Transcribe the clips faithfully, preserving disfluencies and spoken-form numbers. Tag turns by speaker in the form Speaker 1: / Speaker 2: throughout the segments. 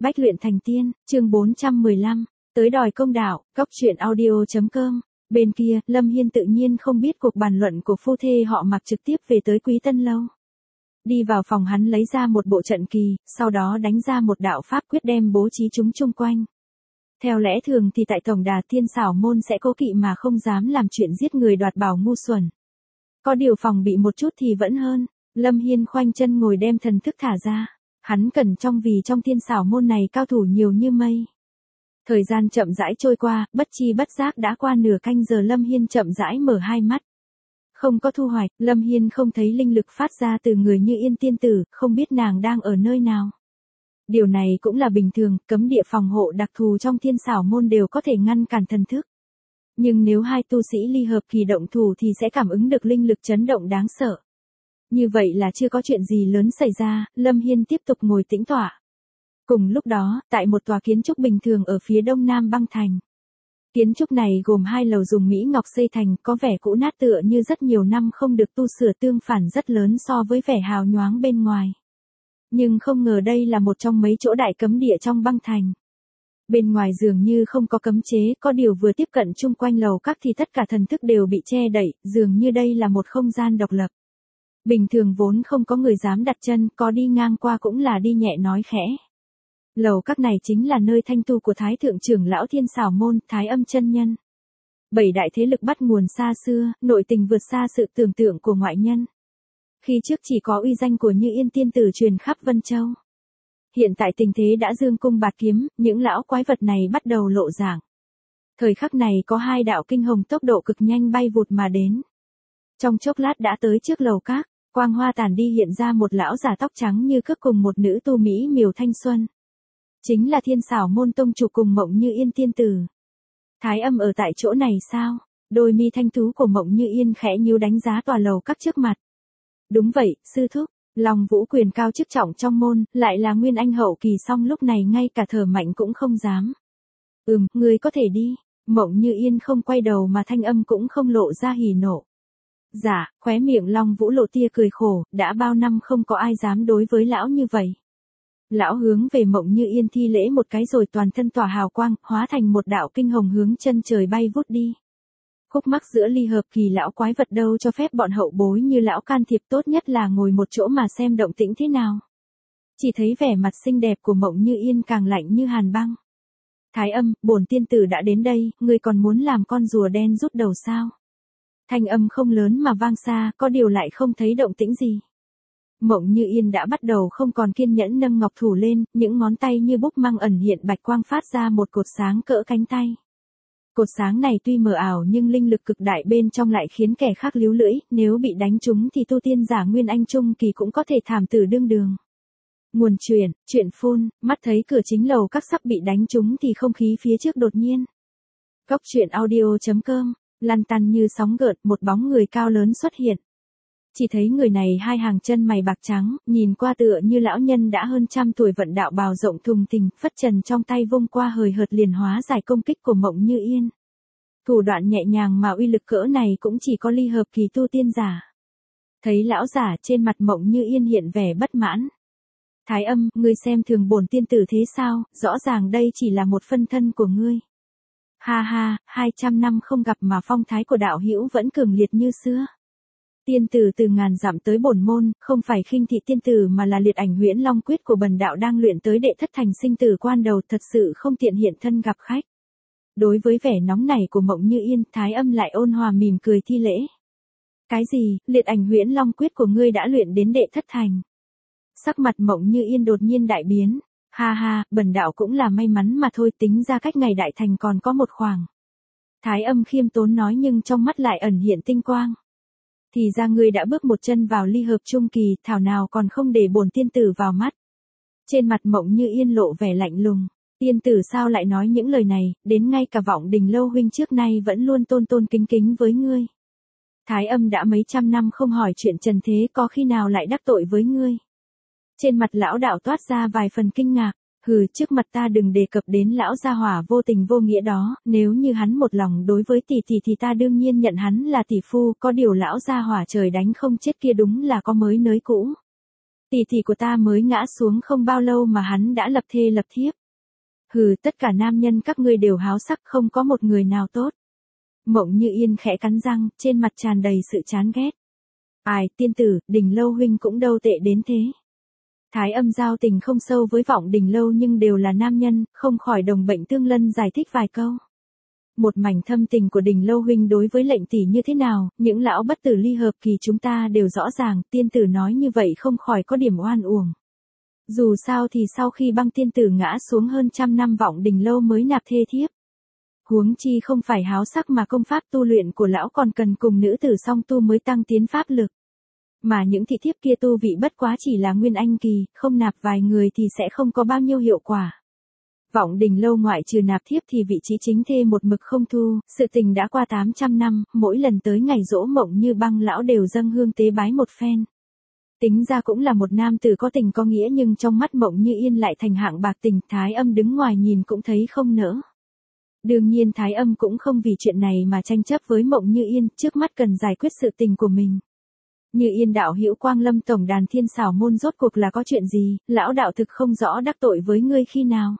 Speaker 1: Bách luyện thành tiên, chương bốn trăm mười lăm, tới đòi công đạo, góc truyện audio.com. Bên kia, Lâm Hiên tự nhiên không biết cuộc bàn luận của phu thê họ Mạc trực tiếp về tới Quý Tân Lâu. Đi vào phòng hắn lấy ra một bộ trận kỳ, sau đó đánh ra một đạo pháp quyết đem bố trí chúng chung quanh. Theo lẽ thường thì tại tổng đà Thiên Xảo Môn sẽ cố kỵ mà không dám làm chuyện giết người đoạt bảo ngu xuẩn. Có điều phòng bị một chút thì vẫn hơn. Lâm Hiên khoanh chân ngồi đem thần thức thả ra. Hắn cẩn trong vì trong Thiên Xảo Môn này cao thủ nhiều như mây. Thời gian chậm rãi trôi qua, bất chi bất giác đã qua nửa canh giờ. Lâm Hiên chậm rãi mở hai mắt. Không có thu hoạch, Lâm Hiên không thấy linh lực phát ra từ người Như Yên tiên tử, không biết nàng đang ở nơi nào. Điều này cũng là bình thường, cấm địa phòng hộ đặc thù trong Thiên Xảo Môn đều có thể ngăn cản thần thức. Nhưng nếu hai tu sĩ ly hợp kỳ động thủ thì sẽ cảm ứng được linh lực chấn động đáng sợ. Như vậy là chưa có chuyện gì lớn xảy ra, Lâm Hiên tiếp tục ngồi tĩnh tọa. Cùng lúc đó, tại một tòa kiến trúc bình thường ở phía đông nam băng thành. Kiến trúc này gồm hai lầu dùng mỹ ngọc xây thành, có vẻ cũ nát tựa như rất nhiều năm không được tu sửa, tương phản rất lớn so với vẻ hào nhoáng bên ngoài. Nhưng không ngờ đây là một trong mấy chỗ đại cấm địa trong băng thành. Bên ngoài dường như không có cấm chế, có điều vừa tiếp cận chung quanh lầu các thì tất cả thần thức đều bị che đậy, dường như đây là một không gian độc lập. Bình thường vốn không có người dám đặt chân, có đi ngang qua cũng là đi nhẹ nói khẽ. Lầu các này chính là nơi thanh tu của Thái Thượng trưởng lão Thiên Xảo Môn, Thái Âm chân nhân. Bảy đại thế lực bắt nguồn xa xưa, nội tình vượt xa sự tưởng tượng của ngoại nhân. Khi trước chỉ có uy danh của Như Yên tiên tử truyền khắp Vân Châu. Hiện tại tình thế đã dương cung bạt kiếm, những lão quái vật này bắt đầu lộ dạng. Thời khắc này có hai đạo kinh hồng tốc độ cực nhanh bay vụt mà đến. Trong chốc lát đã tới trước lầu các, quang hoa tàn đi hiện ra một lão già tóc trắng như cước cùng một nữ tu mỹ miều thanh xuân. Chính là Thiên Xảo Môn tông chủ cùng Mộng Như Yên tiên tử. Thái Âm ở tại chỗ này sao? Đôi mi thanh tú của Mộng Như Yên khẽ nhíu đánh giá tòa lầu các trước mặt. Đúng vậy, sư thúc. Long Vũ quyền cao chức trọng trong môn, lại là nguyên anh hậu kỳ, song lúc này ngay cả thở mạnh cũng không dám. Ừm, ngươi có thể đi. Mộng Như Yên không quay đầu mà thanh âm cũng không lộ ra hỉ nộ. Dạ, khóe miệng Long Vũ lộ tia cười khổ, đã bao năm không có ai dám đối với lão như vậy. Lão hướng về Mộng Như Yên thi lễ một cái rồi toàn thân tỏa hào quang, hóa thành một đạo kinh hồng hướng chân trời bay vút đi. Khúc mắc giữa ly hợp kỳ lão quái vật đâu cho phép bọn hậu bối như lão can thiệp, tốt nhất là ngồi một chỗ mà xem động tĩnh thế nào. Chỉ thấy vẻ mặt xinh đẹp của Mộng Như Yên càng lạnh như hàn băng. Thái Âm, bổn tiên tử đã đến đây, ngươi còn muốn làm con rùa đen rút đầu sao? Thanh âm không lớn mà vang xa, có điều lại không thấy động tĩnh gì. Mộng Như Yên đã bắt đầu không còn kiên nhẫn, nâng ngọc thủ lên, những ngón tay như búp măng ẩn hiện bạch quang phát ra một cột sáng cỡ cánh tay. Cột sáng này tuy mờ ảo nhưng linh lực cực đại bên trong lại khiến kẻ khác líu lưỡi, nếu bị đánh trúng thì tu tiên giả nguyên anh trung kỳ cũng có thể thảm tử đương đường. Nguồn truyền, chuyện phun, mắt thấy cửa chính lầu các sắp bị đánh trúng thì không khí phía trước đột nhiên. Góc truyện audio.com, lăn tăn như sóng gợn, một bóng người cao lớn xuất hiện. Chỉ thấy người này hai hàng chân mày bạc trắng, nhìn qua tựa như lão nhân đã hơn trăm tuổi, vận đạo bào rộng thùng thình, phất trần trong tay vung qua hời hợt liền hóa giải công kích của Mộng Như Yên. Thủ đoạn nhẹ nhàng mà uy lực cỡ này cũng chỉ có ly hợp kỳ tu tiên giả. Thấy lão giả, trên mặt Mộng Như Yên hiện vẻ bất mãn. Thái Âm, ngươi xem thường bổn tiên tử thế sao, rõ ràng đây chỉ là một phân thân của ngươi. Ha ha, hai trăm năm không gặp mà phong thái của đạo hữu vẫn cường liệt như xưa. Tiên tử từ ngàn dặm tới bổn môn, không phải khinh thị tiên tử mà là liệt ảnh huyễn long quyết của bần đạo đang luyện tới đệ thất thành sinh tử quan đầu, thật sự không tiện hiện thân gặp khách. Đối với vẻ nóng nảy của Mộng Như Yên, Thái Âm lại ôn hòa mỉm cười thi lễ. Cái gì, liệt ảnh huyễn long quyết của ngươi đã luyện đến đệ thất thành? Sắc mặt Mộng Như Yên đột nhiên đại biến. Ha ha, bần đạo cũng là may mắn mà thôi, tính ra cách ngày đại thành còn có một khoảng. Thái Âm khiêm tốn nói nhưng trong mắt lại ẩn hiện tinh quang. Thì ra ngươi đã bước một chân vào ly hợp trung kỳ, thảo nào còn không để bổn tiên tử vào mắt. Trên mặt Mộng Như Yên lộ vẻ lạnh lùng. Tiên tử sao lại nói những lời này, đến ngay cả Vọng Đình lâu huynh trước nay vẫn luôn tôn tôn kính kính với ngươi. Thái Âm đã mấy trăm năm không hỏi chuyện trần thế, có khi nào lại đắc tội với ngươi. Trên mặt lão đạo toát ra vài phần kinh ngạc. Hừ, trước mặt ta đừng đề cập đến lão gia hỏa vô tình vô nghĩa đó, nếu như hắn một lòng đối với tỷ tỷ thì ta đương nhiên nhận hắn là tỷ phu, có điều lão gia hỏa trời đánh không chết kia đúng là có mới nới cũ. Tỷ tỷ của ta mới ngã xuống không bao lâu mà hắn đã lập thê lập thiếp. Hừ, tất cả nam nhân các ngươi đều háo sắc, không có một người nào tốt. Mộng Như Yên khẽ cắn răng, trên mặt tràn đầy sự chán ghét. Ai, tiên tử, Đình Lâu huynh cũng đâu tệ đến thế. Thái Âm giao tình không sâu với Vọng Đình Lâu nhưng đều là nam nhân, không khỏi đồng bệnh tương lân giải thích vài câu. Một mảnh thâm tình của Đình Lâu huynh đối với lệnh tỷ như thế nào, những lão bất tử ly hợp kỳ chúng ta đều rõ ràng, tiên tử nói như vậy không khỏi có điểm oan uổng. Dù sao thì sau khi băng tiên tử ngã xuống hơn trăm năm Vọng Đình Lâu mới nạp thê thiếp. Huống chi không phải háo sắc mà công pháp tu luyện của lão còn cần cùng nữ tử song tu mới tăng tiến pháp lực. Mà những thị thiếp kia tu vị bất quá chỉ là nguyên anh kỳ, không nạp vài người thì sẽ không có bao nhiêu hiệu quả. Vọng Đình Lâu ngoại trừ nạp thiếp thì vị trí chính thê một mực không thu, sự tình đã qua tám trăm năm, mỗi lần tới ngày giỗ Mộng Như Băng lão đều dâng hương tế bái một phen. Tính ra cũng là một nam tử có tình có nghĩa nhưng trong mắt Mộng Như Yên lại thành hạng bạc tình, Thái Âm đứng ngoài nhìn cũng thấy không nỡ. Đương nhiên Thái Âm cũng không vì chuyện này mà tranh chấp với Mộng Như Yên, trước mắt cần giải quyết sự tình của mình. Như Yên đạo hữu Quang Lâm tổng đàn Thiên Xảo môn rốt cuộc là có chuyện gì, lão đạo thực không rõ đắc tội với ngươi khi nào.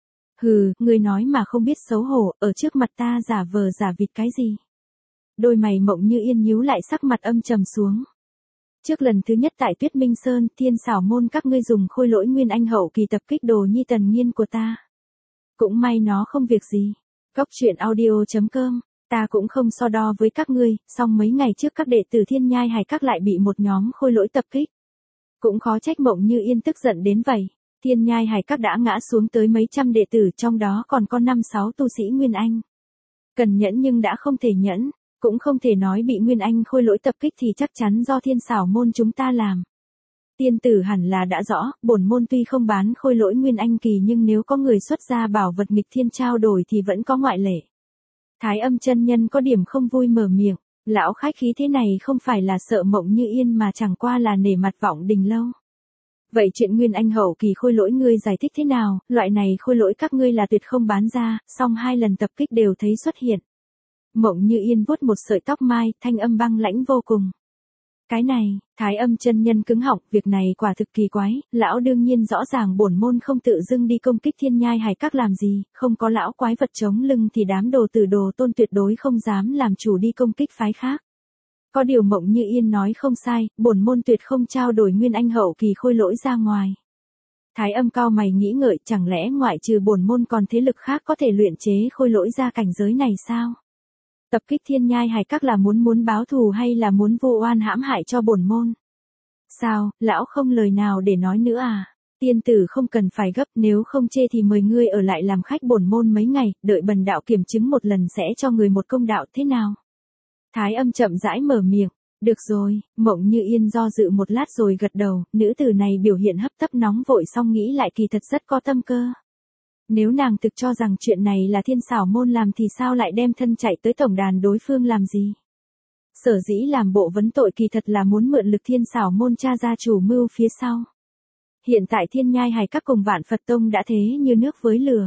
Speaker 1: Hừ, ngươi nói mà không biết xấu hổ, ở trước mặt ta giả vờ giả vịt cái gì. Đôi mày Mộng Như Yên nhíu lại, sắc mặt âm trầm xuống. Trước lần thứ nhất tại Tuyết Minh Sơn, Thiên Xảo môn các ngươi dùng khôi lỗi nguyên anh hậu kỳ tập kích Đồ Nhi Tần Nghiên của ta. Cũng may nó không việc gì. Góc truyện audio chấm com, ta cũng không so đo với các ngươi, song mấy ngày trước các đệ tử Thiên Nhai Hải Các lại bị một nhóm khôi lỗi tập kích. Cũng khó trách Mộng Như Yên tức giận đến vậy. Thiên Nhai Hải Các đã ngã xuống tới mấy trăm đệ tử, trong đó còn có năm sáu tu sĩ Nguyên Anh. Cần nhẫn nhưng đã không thể nhẫn, cũng không thể nói bị Nguyên Anh khôi lỗi tập kích thì chắc chắn do Thiên Xảo môn chúng ta làm. Tiên tử hẳn là đã rõ, bổn môn tuy không bán khôi lỗi Nguyên Anh kỳ nhưng nếu có người xuất ra bảo vật nghịch thiên trao đổi thì vẫn có ngoại lệ. Thái Âm chân nhân có điểm không vui mở miệng, lão khách khí thế này không phải là sợ Mộng Như Yên mà chẳng qua là nể mặt Vọng Đình Lâu. Vậy chuyện Nguyên Anh hậu kỳ khôi lỗi ngươi giải thích thế nào, loại này khôi lỗi các ngươi là tuyệt không bán ra, song hai lần tập kích đều thấy xuất hiện. Mộng Như Yên vuốt một sợi tóc mai, thanh âm băng lãnh vô cùng. Cái này, Thái Âm chân nhân cứng họng, việc này quả thực kỳ quái, lão đương nhiên rõ ràng bổn môn không tự dưng đi công kích Thiên Nhai Hải Các làm gì, không có lão quái vật chống lưng thì đám đồ tử đồ tôn tuyệt đối không dám làm chủ đi công kích phái khác. Có điều Mộng Như Yên nói không sai, bổn môn tuyệt không trao đổi Nguyên Anh hậu kỳ khôi lỗi ra ngoài. Thái Âm cao mày nghĩ ngợi, chẳng lẽ ngoại trừ bổn môn còn thế lực khác có thể luyện chế khôi lỗi ra cảnh giới này sao? Tập kích Thiên Nhai Hải Các là muốn muốn báo thù hay là muốn vu oan hãm hại cho bổn môn? Sao, lão không lời nào để nói nữa à? Tiên tử không cần phải gấp, nếu không chê thì mời ngươi ở lại làm khách bổn môn mấy ngày, đợi bần đạo kiểm chứng một lần sẽ cho người một công đạo thế nào? Thái Âm chậm rãi mở miệng, được rồi, Mộng Như Yên do dự một lát rồi gật đầu, nữ tử này biểu hiện hấp tấp nóng vội xong nghĩ lại kỳ thật rất có tâm cơ. Nếu nàng thực cho rằng chuyện này là Thiên Xảo môn làm thì sao lại đem thân chạy tới tổng đàn đối phương làm gì? Sở dĩ làm bộ vấn tội kỳ thật là muốn mượn lực Thiên Xảo môn tra ra chủ mưu phía sau. Hiện tại Thiên Nhai Hải Các cùng Vạn Phật Tông đã thế như nước với lửa.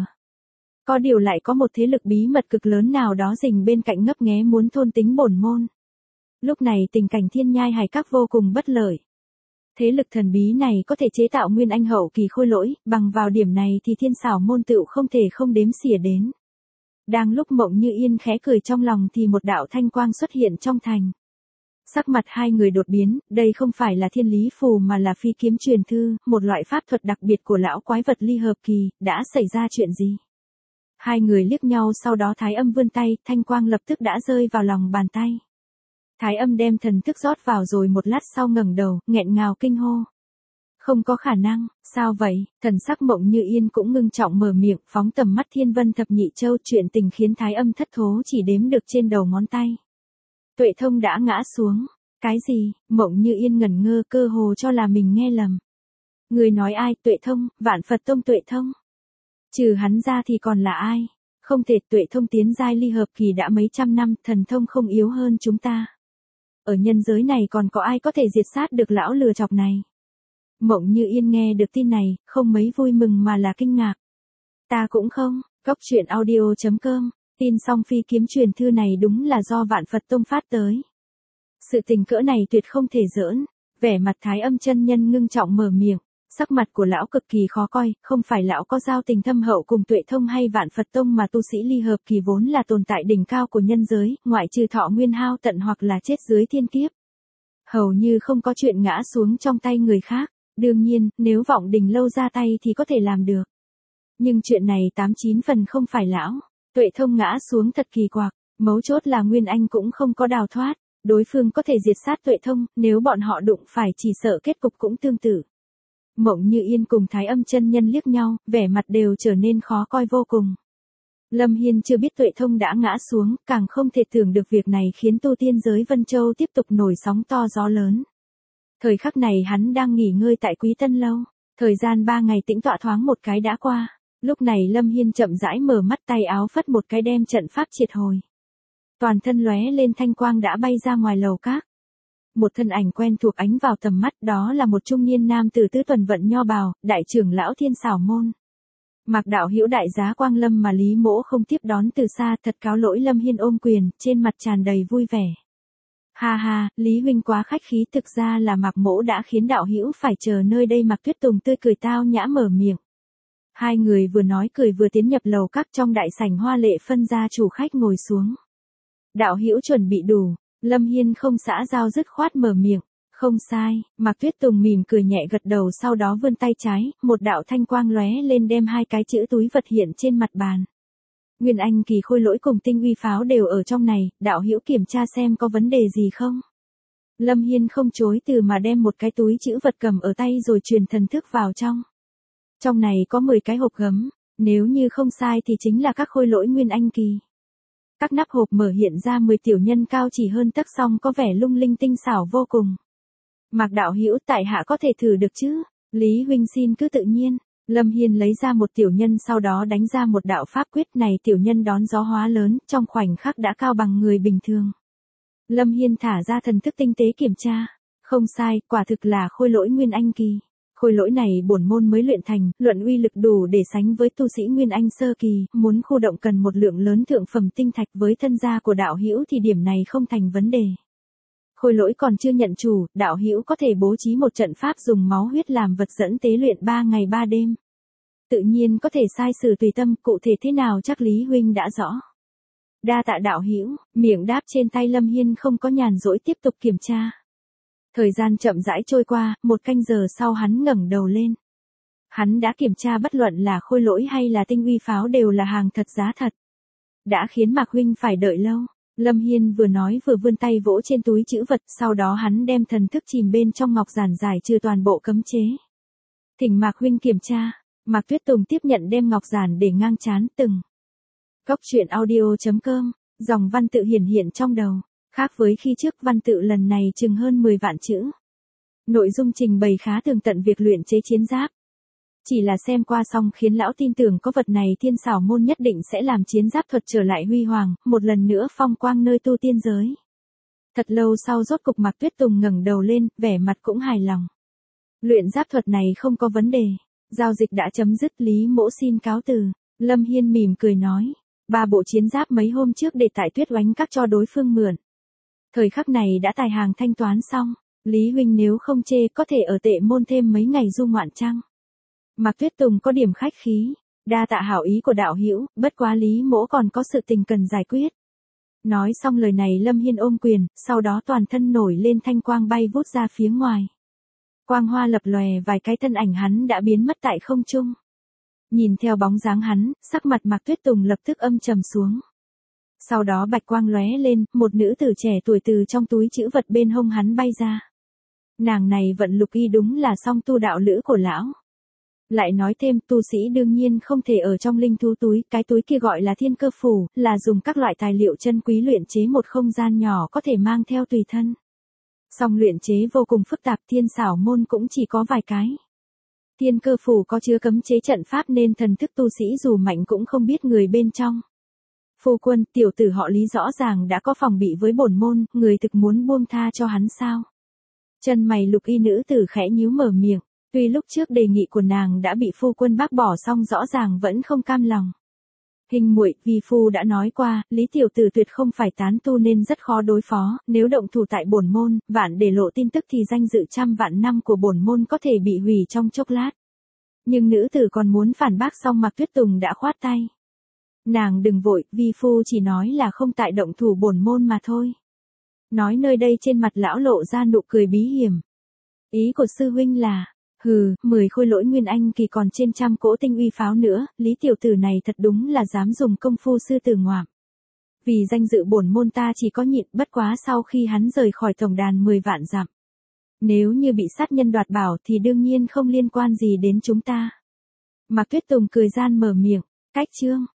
Speaker 1: Có điều lại có một thế lực bí mật cực lớn nào đó rình bên cạnh ngấp nghé muốn thôn tính bổn môn. Lúc này tình cảnh Thiên Nhai Hải Các vô cùng bất lợi. Thế lực thần bí này có thể chế tạo Nguyên Anh hậu kỳ khôi lỗi, bằng vào điểm này thì Thiên Xảo môn tựu không thể không đếm xỉa đến. Đang lúc Mộng Như Yên khẽ cười trong lòng thì một đạo thanh quang xuất hiện trong thành. Sắc mặt hai người đột biến, đây không phải là thiên lý phù mà là phi kiếm truyền thư, một loại pháp thuật đặc biệt của lão quái vật ly hợp kỳ, đã xảy ra chuyện gì? Hai người liếc nhau sau đó Thái Âm vươn tay, thanh quang lập tức đã rơi vào lòng bàn tay. Thái Âm đem thần thức rót vào rồi một lát sau ngẩng đầu, nghẹn ngào kinh hô. Không có khả năng, sao vậy? Thần sắc Mộng Như Yên cũng ngưng trọng mở miệng, phóng tầm mắt thiên vân thập nhị châu, chuyện tình khiến Thái Âm thất thố chỉ đếm được trên đầu ngón tay. Tuệ Thông đã ngã xuống. Cái gì? Mộng Như Yên ngẩn ngơ, cơ hồ cho là mình nghe lầm. Người nói ai? Tuệ Thông, Vạn Phật Tông Tuệ Thông. Trừ hắn ra thì còn là ai? Không thể, Tuệ Thông tiến giai ly hợp kỳ đã mấy trăm năm, thần thông không yếu hơn chúng ta. Ở nhân giới này còn có ai có thể diệt sát được lão lừa chọc này? Mộng Như Yên nghe được tin này, không mấy vui mừng mà là kinh ngạc. Ta cũng không, góc truyện audio chấm com, tin xong phi kiếm truyền thư này đúng là do Vạn Phật Tông phát tới. Sự tình cỡ này tuyệt không thể giỡn. Vẻ mặt Thái Âm chân nhân ngưng trọng mở miệng, sắc mặt của lão cực kỳ khó coi, không phải lão có giao tình thâm hậu cùng Tuệ Thông hay Vạn Phật Tông mà tu sĩ ly hợp kỳ vốn là tồn tại đỉnh cao của nhân giới, ngoại trừ thọ nguyên hao tận hoặc là chết dưới thiên kiếp. Hầu như không có chuyện ngã xuống trong tay người khác, đương nhiên, nếu vọng đình lâu ra tay thì có thể làm được. Nhưng chuyện này tám chín phần không phải lão, Tuệ Thông ngã xuống thật kỳ quặc, mấu chốt là Nguyên Anh cũng không có đào thoát, đối phương có thể diệt sát Tuệ Thông, nếu bọn họ đụng phải chỉ sợ kết cục cũng tương tự. Mộng Như Yên cùng Thái Âm chân nhân liếc nhau, vẻ mặt đều trở nên khó coi vô cùng. Lâm Hiên chưa biết Tuệ Thông đã ngã xuống, càng không thể tưởng được việc này khiến tu tiên giới Vân Châu tiếp tục nổi sóng to gió lớn. Thời khắc này hắn đang nghỉ ngơi tại Quý Tân Lâu, thời gian ba ngày tĩnh tọa thoáng một cái đã qua, lúc này Lâm Hiên chậm rãi mở mắt, tay áo phất một cái đem trận pháp triệt hồi. Toàn thân lóe lên thanh quang đã bay ra ngoài lầu các. Một thân ảnh quen thuộc ánh vào tầm mắt, đó là một trung niên nam tử tứ tuần vận nho bào, đại trưởng lão Thiên Xảo Môn. Mạc đạo hữu đại giá quang lâm mà Lý Mỗ không tiếp đón từ xa, thật cáo lỗi. Lâm Hiên ôm quyền, trên mặt tràn đầy vui vẻ. Ha ha, Lý huynh quá khách khí, thực ra là Mạc Mỗ đã khiến đạo hữu phải chờ nơi đây. Mạc Tuyết Tùng tươi cười tao nhã mở miệng. Hai người vừa nói cười vừa tiến nhập lầu các, trong đại sảnh hoa lệ phân ra chủ khách ngồi xuống. Đạo hữu chuẩn bị đủ. Lâm Hiên không xã giao dứt khoát mở miệng. Không sai, Mạc Tuyết Tùng mỉm cười nhẹ gật đầu, sau đó vươn tay trái, một đạo thanh quang lóe lên đem hai cái chữ túi vật hiện trên mặt bàn. Nguyên Anh kỳ khôi lỗi cùng tinh uy pháo đều ở trong này, đạo hữu kiểm tra xem có vấn đề gì không. Lâm Hiên không chối từ mà đem một cái túi chữ vật cầm ở tay rồi truyền thần thức vào trong. Trong này có mười cái hộp gấm, nếu như không sai thì chính là các khôi lỗi Nguyên Anh kỳ. Các nắp hộp mở hiện ra mười tiểu nhân cao chỉ hơn tấc, song có vẻ lung linh tinh xảo vô cùng. Mạc đạo hữu, tại hạ có thể thử được chứ? Lý huynh xin cứ tự nhiên. Lâm Hiên lấy ra một tiểu nhân, sau đó đánh ra một đạo pháp quyết, này tiểu nhân đón gió hóa lớn, trong khoảnh khắc đã cao bằng người bình thường. Lâm Hiên thả ra thần thức tinh tế kiểm tra. Không sai, quả thực là khôi lỗi Nguyên Anh kỳ. Khôi lỗi này bổn môn mới luyện thành, luận uy lực đủ để sánh với tu sĩ Nguyên Anh sơ kỳ, muốn khu động cần một lượng lớn thượng phẩm tinh thạch, với thân gia của đạo hữu thì điểm này không thành vấn đề. Khôi lỗi còn chưa nhận chủ, đạo hữu có thể bố trí một trận pháp dùng máu huyết làm vật dẫn tế luyện ba ngày ba đêm. Tự nhiên có thể sai sử tùy tâm, cụ thể thế nào chắc Lý huynh đã rõ. Đa tạ đạo hữu, miệng đáp trên tay Lâm Hiên không có nhàn rỗi tiếp tục kiểm tra. Thời gian chậm rãi trôi qua, một canh giờ sau hắn ngẩng đầu lên. Hắn đã kiểm tra bất luận là khôi lỗi hay là tinh uy pháo đều là hàng thật giá thật. Đã khiến Mạc huynh phải đợi lâu. Lâm Hiên vừa nói vừa vươn tay vỗ trên túi chữ vật, sau đó hắn đem thần thức chìm bên trong ngọc giản giải trừ toàn bộ cấm chế. Thỉnh Mạc huynh kiểm tra. Mạc Tuyết Tùng tiếp nhận đem ngọc giản để ngang trán, từng. Góc truyện audio chấm com, dòng văn tự hiển hiện trong đầu. Khác với khi trước, văn tự lần này chừng hơn mười vạn chữ. Nội dung trình bày khá tường tận việc luyện chế chiến giáp. Chỉ là xem qua xong khiến lão tin tưởng có vật này Thiên Xảo Môn nhất định sẽ làm chiến giáp thuật trở lại huy hoàng, một lần nữa phong quang nơi tu tiên giới. Thật lâu sau rốt cục Mạc Tuyết Tùng ngẩng đầu lên, vẻ mặt cũng hài lòng. Luyện giáp thuật này không có vấn đề. Giao dịch đã chấm dứt, Lý Mỗ xin cáo từ. Lâm Hiên mỉm cười nói. Ba bộ chiến giáp mấy hôm trước để tại Tuyết Oánh Các cho đối phương mượn. Thời khắc này đã tài hàng thanh toán xong. Lý huynh nếu không chê có thể ở Tệ Môn thêm mấy ngày du ngoạn chăng? Mạc Tuyết Tùng có điểm khách khí. Đa tạ hảo ý của đạo hữu, bất quá Lý Mỗ còn có sự tình cần giải quyết. Nói xong lời này Lâm Hiên ôm quyền, sau đó toàn thân nổi lên thanh quang bay vút ra phía ngoài. Quang hoa lập lòe, vài cái thân ảnh hắn đã biến mất tại không trung. Nhìn theo bóng dáng hắn, sắc mặt Mạc Tuyết Tùng lập tức âm trầm xuống. Sau đó bạch quang lóe lên, một nữ tử trẻ tuổi từ trong túi chữ vật bên hông hắn bay ra. Nàng này vận lục y đúng là song tu đạo lữ của lão. Lại nói thêm, tu sĩ đương nhiên không thể ở trong linh thú túi, cái túi kia gọi là thiên cơ phủ, là dùng các loại tài liệu chân quý luyện chế một không gian nhỏ có thể mang theo tùy thân. Song luyện chế vô cùng phức tạp, Thiên Xảo Môn cũng chỉ có vài cái. Thiên cơ phủ có chứa cấm chế trận pháp nên thần thức tu sĩ dù mạnh cũng không biết người bên trong. Phu quân, tiểu tử họ Lý rõ ràng đã có phòng bị với bổn môn, người thực muốn buông tha cho hắn sao? Chân mày lục y nữ tử khẽ nhíu mở miệng, tuy lúc trước đề nghị của nàng đã bị phu quân bác bỏ song rõ ràng vẫn không cam lòng. Hình muội, vi phu đã nói qua, Lý tiểu tử tuyệt không phải tán tu nên rất khó đối phó, nếu động thủ tại bổn môn, vạn để lộ tin tức thì danh dự trăm vạn năm của bổn môn có thể bị hủy trong chốc lát. Nhưng nữ tử còn muốn phản bác xong Mạc Tuyết Tùng đã khoát tay. Nàng đừng vội, vi phu chỉ nói là không tại động thủ bổn môn mà thôi. Nói nơi đây trên mặt lão lộ ra nụ cười bí hiểm. Ý của sư huynh là, hừ, mười khôi lỗi nguyên anh kỳ còn trên trăm cỗ tinh uy pháo nữa, Lý tiểu tử này thật đúng là dám dùng công phu sư tử ngoạm. Vì danh dự bổn môn ta chỉ có nhịn, bất quá sau khi hắn rời khỏi tổng đàn mười vạn dặm. Nếu như bị sát nhân đoạt bảo thì đương nhiên không liên quan gì đến chúng ta. Mạc Tuyết Tùng cười gian mở miệng, cách chương.